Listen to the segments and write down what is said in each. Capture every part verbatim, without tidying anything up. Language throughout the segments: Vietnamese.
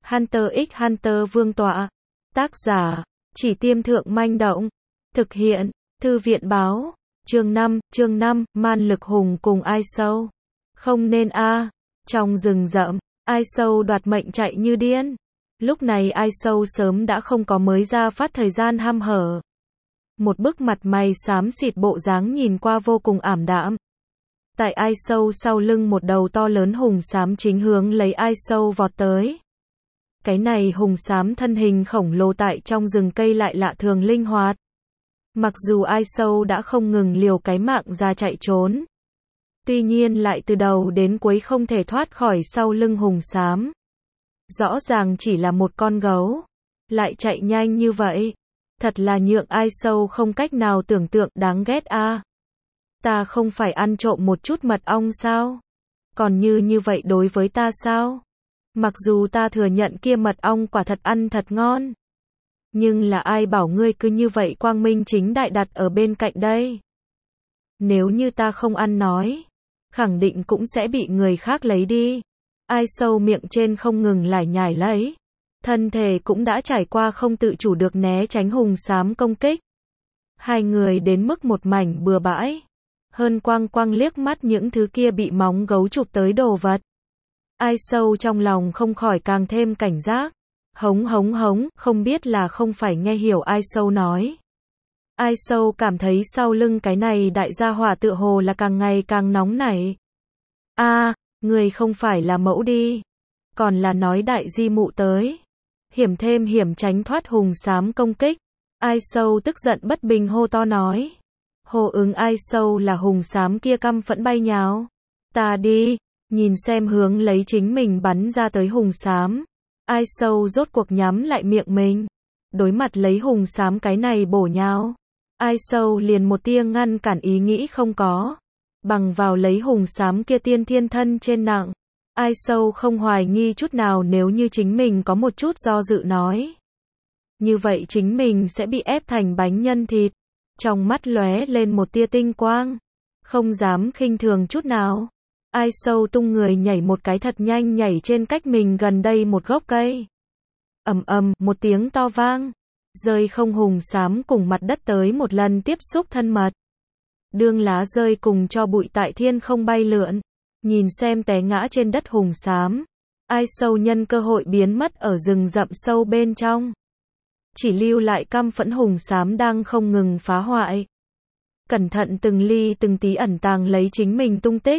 Hunter x Hunter Vương tọa. Tác giả, Chỉ Tiêm Thượng Manh Động. Thực hiện, Thư viện Báo. Chương năm, chương năm, Man Lực Hùng cùng Ai Sâu. Không nên a. Trong rừng rậm, Ai Sâu đoạt mệnh chạy như điên. Lúc này Ai Sâu sớm đã không có mới ra phát thời gian ham hở. Một bức mặt mày xám xịt bộ dáng nhìn qua vô cùng ảm đạm. Tại Ai Sâu sau lưng một đầu to lớn hùng xám chính hướng lấy Ai Sâu vọt tới. Cái này hùng xám thân hình khổng lồ tại trong rừng cây lại lạ thường linh hoạt. Mặc dù Ai Sâu đã không ngừng liều cái mạng ra chạy trốn. Tuy nhiên lại từ đầu đến cuối không thể thoát khỏi sau lưng hùng xám. Rõ ràng chỉ là một con gấu. Lại chạy nhanh như vậy. Thật là nhượng Ai Sâu không cách nào tưởng tượng đáng ghét a. Ta không phải ăn trộm một chút mật ong sao? Còn như như vậy đối với ta sao? Mặc dù ta thừa nhận kia mật ong quả thật ăn thật ngon. Nhưng là ai bảo ngươi cứ như vậy quang minh chính đại đặt ở bên cạnh đây? Nếu như ta không ăn nói, khẳng định cũng sẽ bị người khác lấy đi. Ai Sâu miệng trên không ngừng lải nhải lấy. Thân thể cũng đã trải qua không tự chủ được né tránh hùng xám công kích. Hai người đến mức một mảnh bừa bãi. Hơn quang quang liếc mắt những thứ kia bị móng gấu chụp tới đồ vật. Ai Sâu trong lòng không khỏi càng thêm cảnh giác. Hống hống hống, không biết là không phải nghe hiểu Ai Sâu nói. Ai Sâu cảm thấy sau lưng cái này đại gia hỏa tựa hồ là càng ngày càng nóng nảy. A, à, người không phải là mẫu đi. Còn là nói đại di mụ tới. Hiểm thêm hiểm tránh thoát hùng xám công kích. Ai Sâu tức giận bất bình hô to nói. Hô ứng Ai Sâu là hùng xám kia căm phẫn bay nhào. Ta đi, nhìn xem hướng lấy chính mình bắn ra tới hùng xám. Ai Sâu rốt cuộc nhắm lại miệng mình. Đối mặt lấy hùng xám cái này bổ nhào. Ai Sâu liền một tia ngăn cản ý nghĩ không có. Bằng vào lấy hùng xám kia tiên thiên thân trên nặng. Ai Sâu không hoài nghi chút nào nếu như chính mình có một chút do dự nói. Như vậy chính mình sẽ bị ép thành bánh nhân thịt. Trong mắt lóe lên một tia tinh quang. Không dám khinh thường chút nào. Ai Sâu tung người nhảy một cái thật nhanh nhảy trên cách mình gần đây một gốc cây. Ầm ầm, một tiếng to vang. Rơi không hùng xám cùng mặt đất tới một lần tiếp xúc thân mật. Đương lá rơi cùng cho bụi tại thiên không bay lượn. Nhìn xem té ngã trên đất hùng xám. Ai Sâu nhân cơ hội biến mất ở rừng rậm sâu bên trong. Chỉ lưu lại căm phẫn hùng xám đang không ngừng phá hoại. Cẩn thận từng ly từng tí ẩn tàng lấy chính mình tung tích.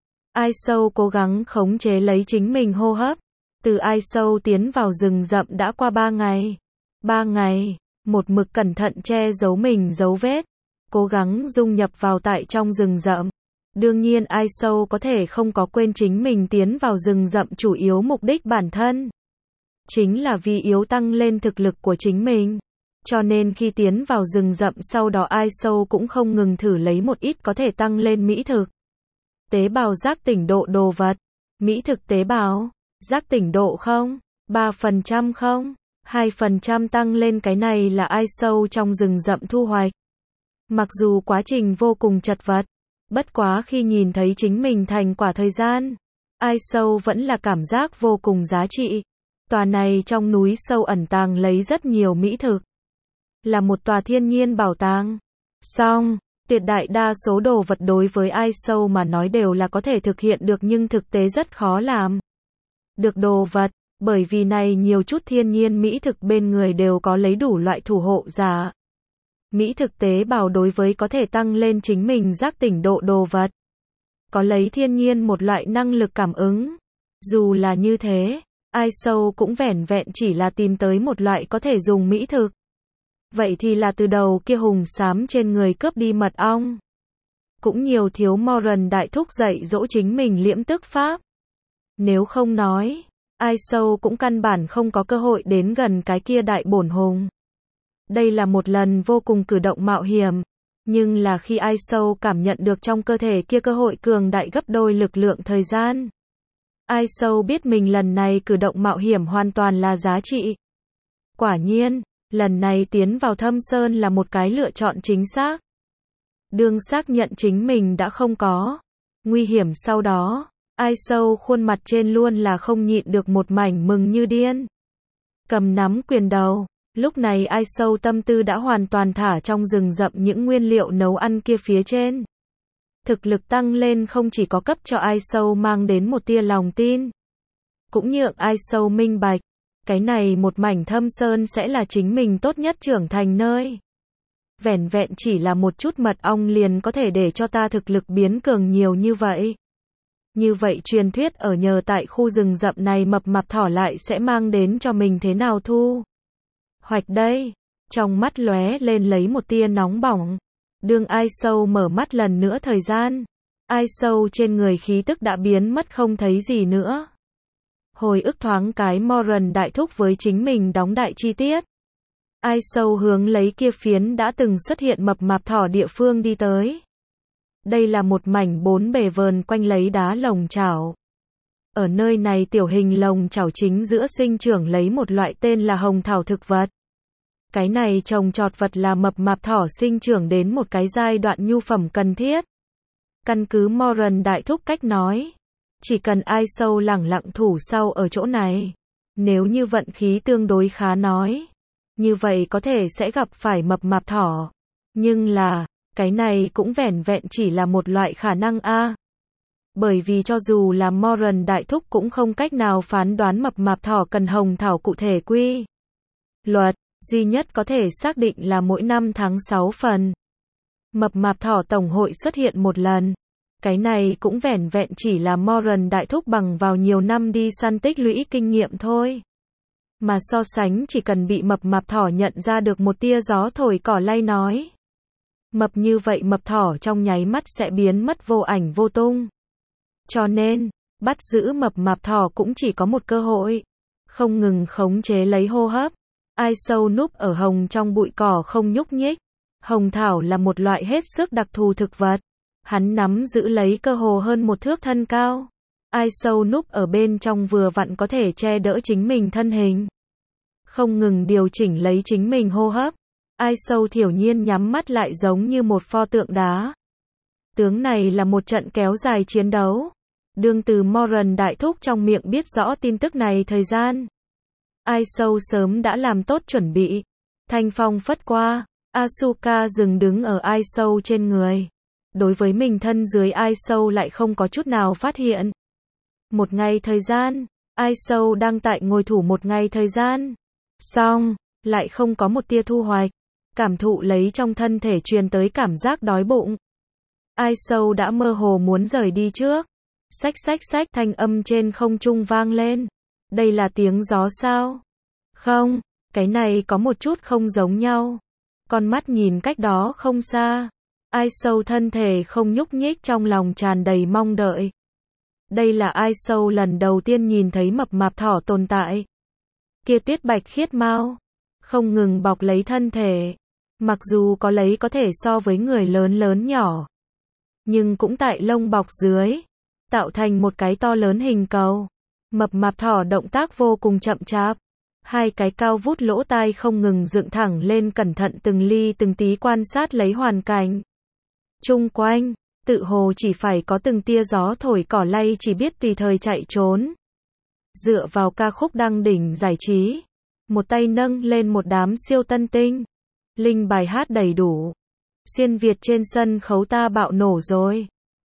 Ai Sâu cố gắng khống chế lấy chính mình hô hấp. Từ Ai Sâu tiến vào rừng rậm đã qua ba ngày. Ba ngày, một mực cẩn thận che giấu mình dấu vết. Cố gắng dung nhập vào tại trong rừng rậm. Đương nhiên Ai Sâu có thể không có quên chính mình tiến vào rừng rậm chủ yếu mục đích bản thân. Chính là vì yếu tăng lên thực lực của chính mình. Cho nên khi tiến vào rừng rậm sau đó Ai Sâu cũng không ngừng thử lấy một ít có thể tăng lên mỹ thực. Tế bào giác tỉnh độ đồ vật. Mỹ thực tế bào. Giác tỉnh độ không? ba phần trăm không? hai phần trăm tăng lên cái này là Ai Sâu trong rừng rậm thu hoạch. Mặc dù quá trình vô cùng chật vật. Bất quá khi nhìn thấy chính mình thành quả thời gian. Ai Sâu vẫn là cảm giác vô cùng giá trị. Tòa này trong núi sâu ẩn tàng lấy rất nhiều mỹ thực. Là một tòa thiên nhiên bảo tàng. Song, tuyệt đại đa số đồ vật đối với Ai Sâu mà nói đều là có thể thực hiện được nhưng thực tế rất khó làm. Được đồ vật, bởi vì này nhiều chút thiên nhiên mỹ thực bên người đều có lấy đủ loại thủ hộ giả. Mỹ thực tế bảo đối với có thể tăng lên chính mình giác tỉnh độ đồ vật. Có lấy thiên nhiên một loại năng lực cảm ứng. Dù là như thế. Ai Sâu cũng vẻn vẹn chỉ là tìm tới một loại có thể dùng mỹ thực. Vậy thì là từ đầu kia hùng xám trên người cướp đi mật ong. Cũng nhiều thiếu Moran đại thúc dạy dỗ chính mình liễm tức pháp. Nếu không nói, Ai Sâu cũng căn bản không có cơ hội đến gần cái kia đại bổn hùng. Đây là một lần vô cùng cử động mạo hiểm. Nhưng là khi Ai Sâu cảm nhận được trong cơ thể kia cơ hội cường đại gấp đôi lực lượng thời gian. Ai Sâu biết mình lần này cử động mạo hiểm hoàn toàn là giá trị. Quả nhiên, lần này tiến vào thâm sơn là một cái lựa chọn chính xác. Đương xác nhận chính mình đã không có nguy hiểm sau đó, Ai Sâu khuôn mặt trên luôn là không nhịn được một mảnh mừng như điên. Cầm nắm quyền đầu, lúc này Ai Sâu tâm tư đã hoàn toàn thả trong rừng rậm những nguyên liệu nấu ăn kia phía trên. Thực lực tăng lên không chỉ có cấp cho Ai Sâu mang đến một tia lòng tin, cũng nhượng Ai Sâu minh bạch, cái này một mảnh thâm sơn sẽ là chính mình tốt nhất trưởng thành nơi. Vẻn vẹn chỉ là một chút mật ong liền có thể để cho ta thực lực biến cường nhiều như vậy. Như vậy truyền thuyết ở nhờ tại khu rừng rậm này mập mạp thỏ lại sẽ mang đến cho mình thế nào thu hoạch đây? Trong mắt lóe lên lấy một tia nóng bỏng. Đương Ai Sâu mở mắt lần nữa thời gian, Ai Sâu trên người khí tức đã biến mất không thấy gì nữa. Hồi ức thoáng cái Moran đại thúc với chính mình đóng đại chi tiết. Ai Sâu hướng lấy kia phiến đã từng xuất hiện mập mạp thỏ địa phương đi tới. Đây là một mảnh bốn bề vờn quanh lấy đá lồng chảo. Ở nơi này tiểu hình lồng chảo chính giữa sinh trưởng lấy một loại tên là hồng thảo thực vật. Cái này trồng trọt vật là mập mạp thỏ sinh trưởng đến một cái giai đoạn nhu phẩm cần thiết. Căn cứ Moran đại thúc cách nói, chỉ cần Ai Sâu lẳng lặng thủ sau ở chỗ này, nếu như vận khí tương đối khá nói, như vậy có thể sẽ gặp phải mập mạp thỏ. Nhưng là, cái này cũng vẻn vẹn chỉ là một loại khả năng a. Bởi vì cho dù là Moran đại thúc cũng không cách nào phán đoán mập mạp thỏ cần hồng thảo cụ thể quy luật, duy nhất có thể xác định là mỗi năm tháng sáu phần. Mập mạp thỏ tổng hội xuất hiện một lần. Cái này cũng vẻn vẹn chỉ là Moran đại thúc bằng vào nhiều năm đi săn tích lũy kinh nghiệm thôi. Mà so sánh chỉ cần bị mập mạp thỏ nhận ra được một tia gió thổi cỏ lay nói. Mập như vậy mập thỏ trong nháy mắt sẽ biến mất vô ảnh vô tung. Cho nên, bắt giữ mập mạp thỏ cũng chỉ có một cơ hội. Không ngừng khống chế lấy hô hấp. Ai Sâu núp ở hồng trong bụi cỏ không nhúc nhích. Hồng thảo là một loại hết sức đặc thù thực vật. Hắn nắm giữ lấy cơ hồ hơn một thước thân cao. Ai Sâu núp ở bên trong vừa vặn có thể che đỡ chính mình thân hình. Không ngừng điều chỉnh lấy chính mình hô hấp. Ai Sâu thiểu nhiên nhắm mắt lại giống như một pho tượng đá. Tướng này là một trận kéo dài chiến đấu. Đương từ Moran đại thúc trong miệng biết rõ tin tức này thời gian. Ai Sâu sớm đã làm tốt chuẩn bị. Thanh phong phất qua, Asuka dừng đứng ở Ai Sâu trên người. Đối với mình thân dưới Ai Sâu lại không có chút nào phát hiện. Một ngày thời gian, Ai Sâu đang tại ngồi thủ một ngày thời gian. Xong, lại không có một tia thu hoạch. Cảm thụ lấy trong thân thể truyền tới cảm giác đói bụng. Ai Sâu đã mơ hồ muốn rời đi trước. Xách xách xách thanh âm trên không trung vang lên. Đây là tiếng gió sao? Không, cái này có một chút không giống nhau. Con mắt nhìn cách đó không xa. Ai Sâu thân thể không nhúc nhích trong lòng tràn đầy mong đợi. Đây là Ai Sâu lần đầu tiên nhìn thấy mập mạp thỏ tồn tại. Kia tuyết bạch khiết mau, không ngừng bọc lấy thân thể. Mặc dù có lấy có thể so với người lớn lớn nhỏ, nhưng cũng tại lông bọc dưới, tạo thành một cái to lớn hình cầu. Mập mạp thỏ động tác vô cùng chậm chạp. Hai cái cao vút lỗ tai không ngừng dựng thẳng lên cẩn thận từng ly từng tí quan sát lấy hoàn cảnh. Chung quanh, tự hồ chỉ phải có từng tia gió thổi cỏ lay chỉ biết tùy thời chạy trốn. Dựa vào ca khúc đăng đỉnh giải trí. Một tay nâng lên một đám siêu tân tinh. Linh bài hát đầy đủ. Xuyên Việt trên sân khấu ta bạo nổ rồi.